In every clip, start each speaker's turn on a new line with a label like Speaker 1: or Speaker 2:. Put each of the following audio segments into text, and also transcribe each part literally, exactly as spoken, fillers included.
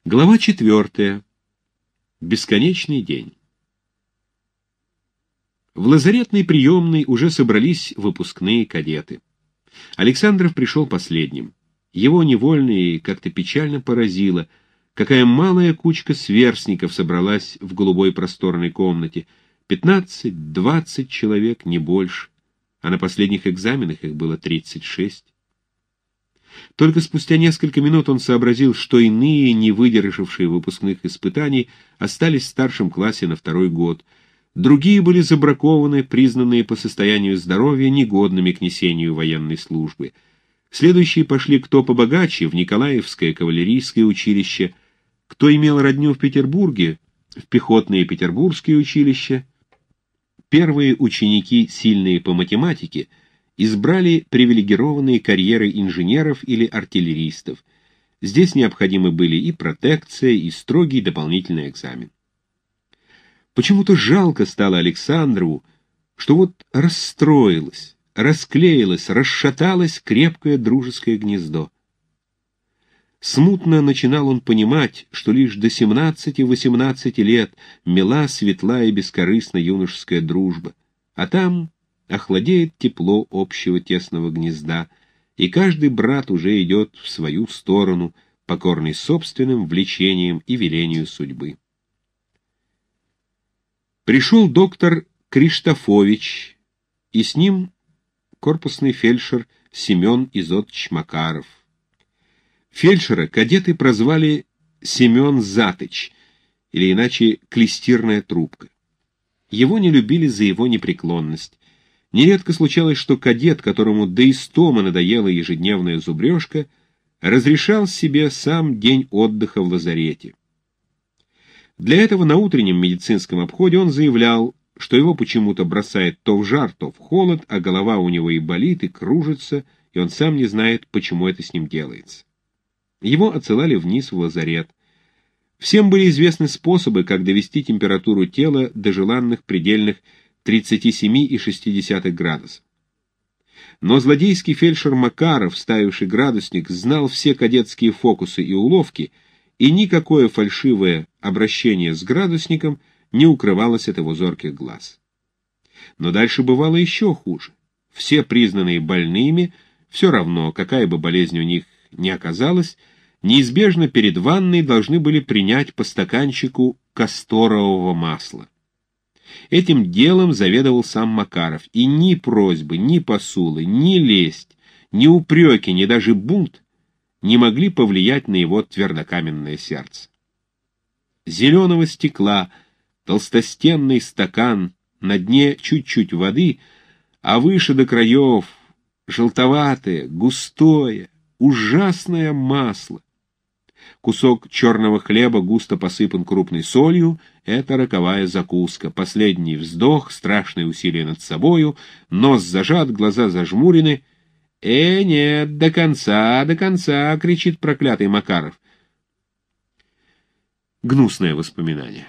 Speaker 1: Глава четвертая. Бесконечный день. В лазаретной приемной уже собрались выпускные кадеты. Александров пришел последним. Его невольно и как-то печально поразило, какая малая кучка сверстников собралась в голубой просторной комнате. Пятнадцать-двадцать человек, не больше, а на последних экзаменах их было тридцать шесть. Только спустя несколько минут он сообразил, что иные, не выдержавшие выпускных испытаний, остались в старшем классе на второй год. Другие были забракованы, признанные по состоянию здоровья негодными к несению военной службы. Следующие пошли кто побогаче в Николаевское кавалерийское училище, кто имел родню в Петербурге, в пехотное петербургское училище. Первые ученики, сильные по математике, избрали привилегированные карьеры инженеров или артиллеристов. Здесь необходимы были и протекция, и строгий дополнительный экзамен. Почему-то жалко стало Александрову, что вот расстроилось, расклеилось, расшаталось крепкое дружеское гнездо. Смутно начинал он понимать, что лишь до семнадцати-восемнадцати лет мила, светла и бескорыстна юношеская дружба, а там охладеет тепло общего тесного гнезда, и каждый брат уже идет в свою сторону, покорный собственным влечениям и велению судьбы. Пришел доктор Криштофович, и с ним корпусный фельдшер Семен Изотович Макаров. Фельдшера кадеты прозвали Семен Затыч, или иначе клестирная трубка. Его не любили за его непреклонность. Нередко случалось, что кадет, которому до истома надоела ежедневная зубрежка, разрешал себе сам день отдыха в лазарете. Для этого на утреннем медицинском обходе он заявлял, что его почему-то бросает то в жар, то в холод, а голова у него и болит, и кружится, и он сам не знает, почему это с ним делается. Его отсылали вниз в лазарет. Всем были известны способы, как довести температуру тела до желанных предельных тридцати семи и шести десятых градусов. Но злодейский фельдшер Макаров, ставивший градусник, знал все кадетские фокусы и уловки, и никакое фальшивое обращение с градусником не укрывалось от его зорких глаз. Но дальше бывало еще хуже. Все признанные больными, все равно, какая бы болезнь у них ни оказалась, неизбежно перед ванной должны были принять по стаканчику касторового масла. Этим делом заведовал сам Макаров, и ни просьбы, ни посулы, ни лесть, ни упреки, ни даже бунт не могли повлиять на его твердокаменное сердце. Зеленого стекла, толстостенный стакан, на дне чуть-чуть воды, а выше до краев желтоватое, густое, ужасное масло. Кусок черного хлеба густо посыпан крупной солью — это роковая закуска. Последний вздох, страшное усилие над собою, нос зажат, глаза зажмурены. «Э, нет, до конца, до конца!» — кричит проклятый Макаров. Гнусное воспоминание.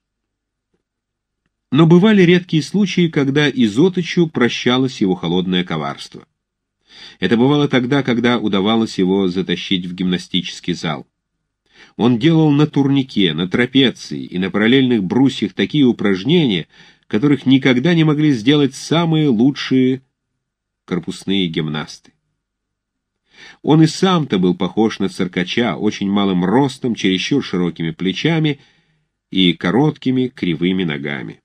Speaker 1: Но бывали редкие случаи, когда Изотычу прощалось его холодное коварство. Это бывало тогда, когда удавалось его затащить в гимнастический зал. Он делал на турнике, на трапеции и на параллельных брусьях такие упражнения, которых никогда не могли сделать самые лучшие корпусные гимнасты. Он и сам-то был похож на циркача, очень малым ростом, чересчур широкими плечами и короткими кривыми ногами.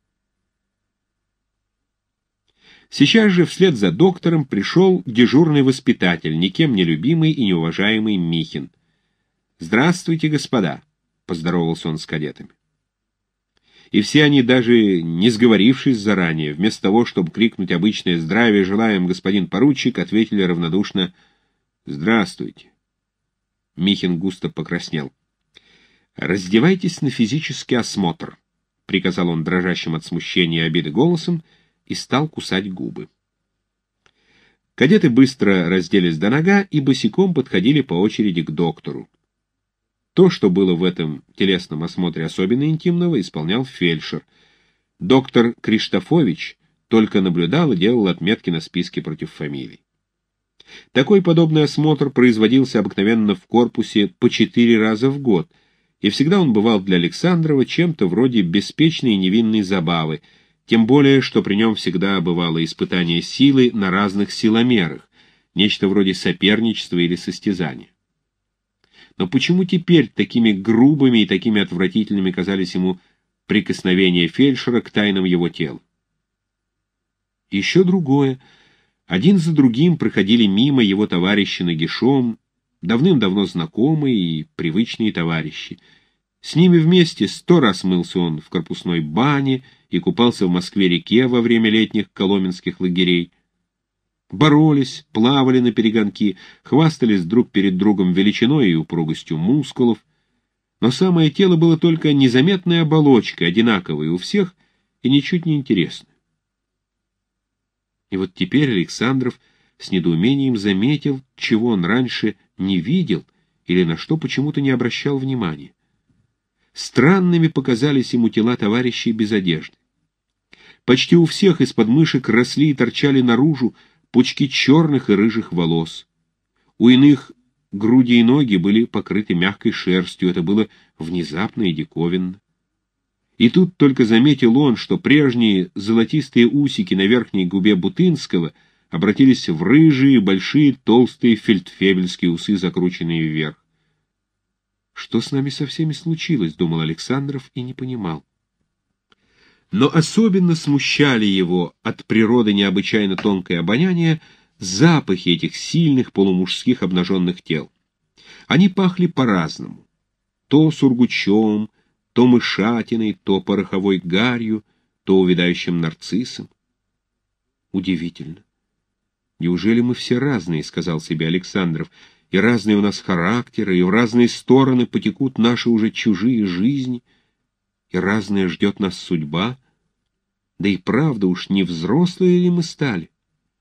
Speaker 1: Сейчас же вслед за доктором пришел дежурный воспитатель, никем не любимый и неуважаемый Михин. «Здравствуйте, господа», — поздоровался он с кадетами. И все они, даже не сговорившись заранее, вместо того, чтобы крикнуть обычное «Здравия желаем, господин поручик», ответили равнодушно «Здравствуйте». Михин густо покраснел. «Раздевайтесь на физический осмотр», — приказал он дрожащим от смущения и обиды голосом и стал кусать губы. Кадеты быстро разделись до нога и босиком подходили по очереди к доктору. То, что было в этом телесном осмотре особенно интимного, исполнял фельдшер. Доктор Криштофович только наблюдал и делал отметки на списке против фамилий. Такой подобный осмотр производился обыкновенно в корпусе по четыре раза в год, и всегда он бывал для Александрова чем-то вроде беспечной и невинной забавы, тем более, что при нем всегда бывало испытание силы на разных силомерах, нечто вроде соперничества или состязания. Но почему теперь такими грубыми и такими отвратительными казались ему прикосновения фельдшера к тайнам его тела? Еще другое. Один за другим проходили мимо его товарищи нагишом, давным-давно знакомые и привычные товарищи. С ними вместе сто раз мылся он в корпусной бане и купался в Москве-реке во время летних коломенских лагерей. Боролись, плавали на перегонки, хвастались друг перед другом величиной и упругостью мускулов. Но самое тело было только незаметной оболочкой, одинаковой у всех и ничуть не интересной. И вот теперь Александров с недоумением заметил, чего он раньше не видел или на что почему-то не обращал внимания. Странными показались ему тела товарищей без одежды. Почти у всех из подмышек росли и торчали наружу пучки черных и рыжих волос. У иных груди и ноги были покрыты мягкой шерстью, это было внезапно и диковинно. И тут только заметил он, что прежние золотистые усики на верхней губе Бутынского обратились в рыжие, большие, толстые фельдфебельские усы, закрученные вверх. «Что с нами со всеми случилось?» — думал Александров и не понимал. Но особенно смущали его от природы необычайно тонкое обоняние запахи этих сильных полумужских обнаженных тел. Они пахли по-разному. То сургучом, то мышатиной, то пороховой гарью, то увядающим нарциссом. Удивительно. «Неужели мы все разные?» — сказал себе Александров. «И разные у нас характеры, и в разные стороны потекут наши уже чужие жизни, и разная ждет нас судьба. Да и правда уж, не взрослые ли мы стали?»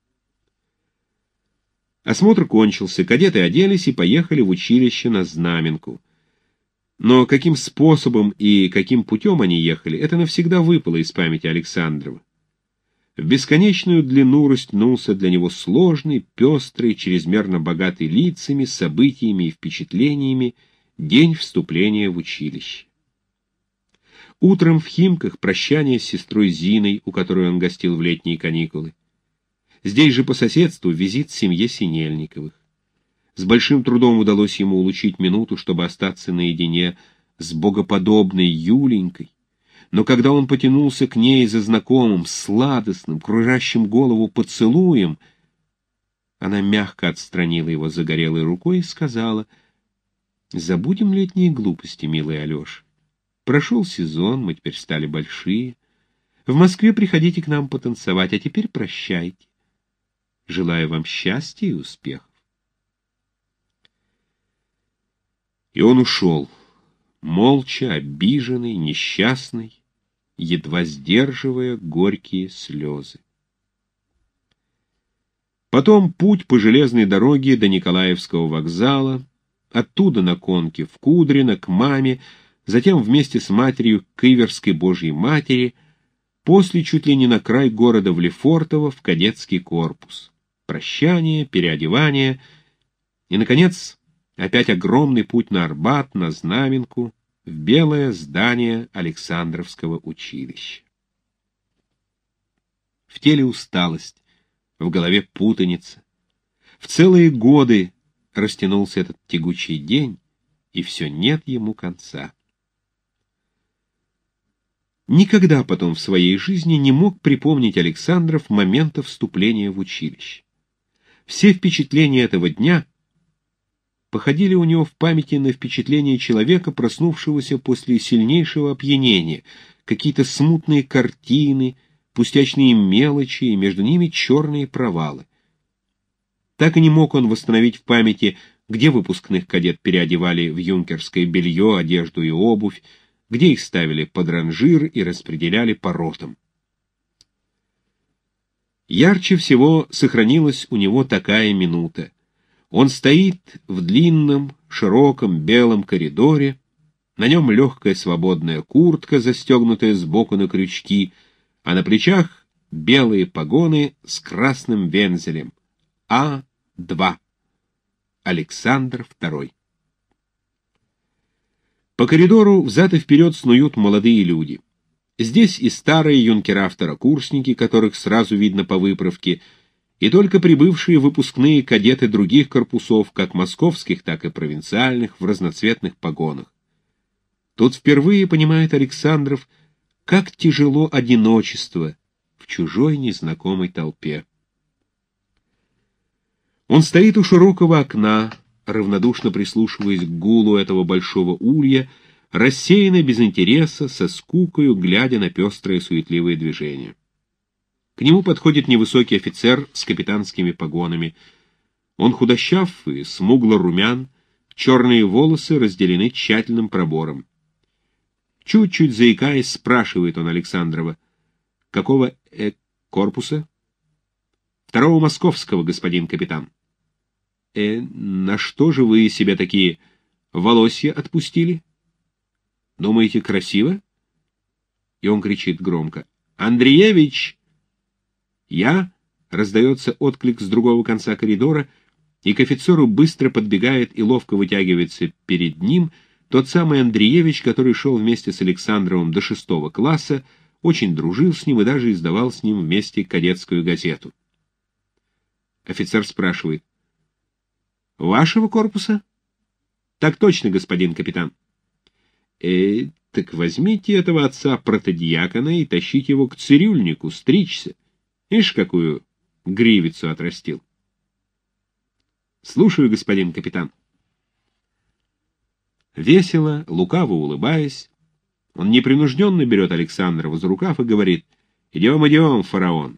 Speaker 1: Осмотр кончился, кадеты оделись и поехали в училище на Знаменку. Но каким способом и каким путем они ехали, это навсегда выпало из памяти Александрова. В бесконечную длину растянулся для него сложный, пестрый, чрезмерно богатый лицами, событиями и впечатлениями день вступления в училище. Утром в Химках прощание с сестрой Зиной, у которой он гостил в летние каникулы. Здесь же по соседству визит семье Синельниковых. С большим трудом удалось ему улучшить минуту, чтобы остаться наедине с богоподобной Юленькой. Но когда он потянулся к ней за знакомым, сладостным, кружащим голову поцелуем, она мягко отстранила его загорелой рукой и сказала: «Забудем летние глупости, милый Алеша. Прошел сезон, мы теперь стали большие. В Москве приходите к нам потанцевать, а теперь прощайте. Желаю вам счастья и успехов». И он ушел, молча, обиженный, несчастный, едва сдерживая горькие слезы. Потом путь по железной дороге до Николаевского вокзала, оттуда на конке в Кудрино к маме, затем вместе с матерью к Иверской Божьей Матери, после чуть ли не на край города в Лефортово в кадетский корпус. Прощание, переодевание и, наконец, опять огромный путь на Арбат, на Знаменку, в белое здание Александровского училища. В теле усталость, в голове путаница. В целые годы растянулся этот тягучий день, и все нет ему конца. Никогда потом в своей жизни не мог припомнить Александров момента вступления в училище. Все впечатления этого дня походили у него в памяти на впечатление человека, проснувшегося после сильнейшего опьянения, какие-то смутные картины, пустячные мелочи, и между ними черные провалы. Так и не мог он восстановить в памяти, где выпускных кадет переодевали в юнкерское белье, одежду и обувь, где их ставили под ранжир и распределяли по ротам. Ярче всего сохранилась у него такая минута. Он стоит в длинном, широком белом коридоре, на нем легкая свободная куртка, застегнутая сбоку на крючки, а на плечах белые погоны с красным вензелем А два. Александр второй. По коридору взад и вперед снуют молодые люди. Здесь и старые юнкера-второкурсники, которых сразу видно по выправке, и только прибывшие выпускные кадеты других корпусов, как московских, так и провинциальных, в разноцветных погонах. Тут впервые понимает Александров, как тяжело одиночество в чужой незнакомой толпе. Он стоит у широкого окна, равнодушно прислушиваясь к гулу этого большого улья, рассеянно, без интереса, со скукою, глядя на пестрые суетливые движения. К нему подходит невысокий офицер с капитанскими погонами. Он худощав и смугло-румян, черные волосы разделены тщательным пробором. Чуть-чуть заикаясь, спрашивает он Александрова: «Какого э корпуса?» «Второго московского, господин капитан». «Э, на что же вы себе такие волосья отпустили? Думаете, красиво?» И он кричит громко: «Андреевич!» «Я?» — раздается отклик с другого конца коридора, и к офицеру быстро подбегает и ловко вытягивается перед ним тот самый Андреевич, который шел вместе с Александровым до шестого класса, очень дружил с ним и даже издавал с ним вместе кадетскую газету. Офицер спрашивает: «Вашего корпуса?» «Так точно, господин капитан». «Э, так возьмите этого отца протодиакона и тащите его к цирюльнику стричься. Ишь, какую гривицу отрастил». «Слушаю, господин капитан». Весело, лукаво улыбаясь, он непринужденно берет Александрова за рукав и говорит: «Идем, идем, фараон».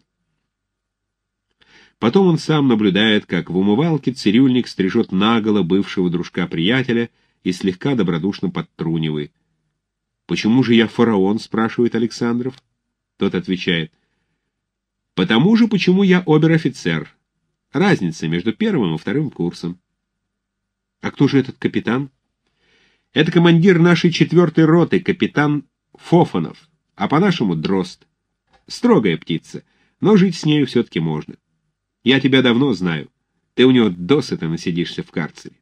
Speaker 1: Потом он сам наблюдает, как в умывалке цирюльник стрижет наголо бывшего дружка-приятеля и слегка добродушно подтрунивает. «Почему же я фараон?» — спрашивает Александров. Тот отвечает: «Потому же, почему я обер-офицер. Разница между первым и вторым курсом». «А кто же этот капитан?» «Это командир нашей четвертой роты, капитан Фофанов, а по-нашему Дрозд. Строгая птица, но жить с нею все-таки можно. Я тебя давно знаю. Ты у него досыта насидишься в карцере».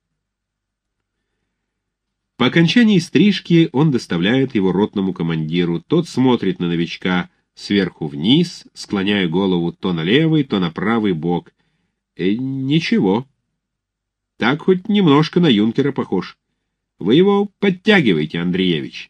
Speaker 1: По окончании стрижки он доставляет его ротному командиру. Тот смотрит на новичка сверху вниз, склоняя голову то на левый, то на правый бок. «Э, ничего. Так хоть немножко на юнкера похож. Вы его подтягиваете, Андреевич».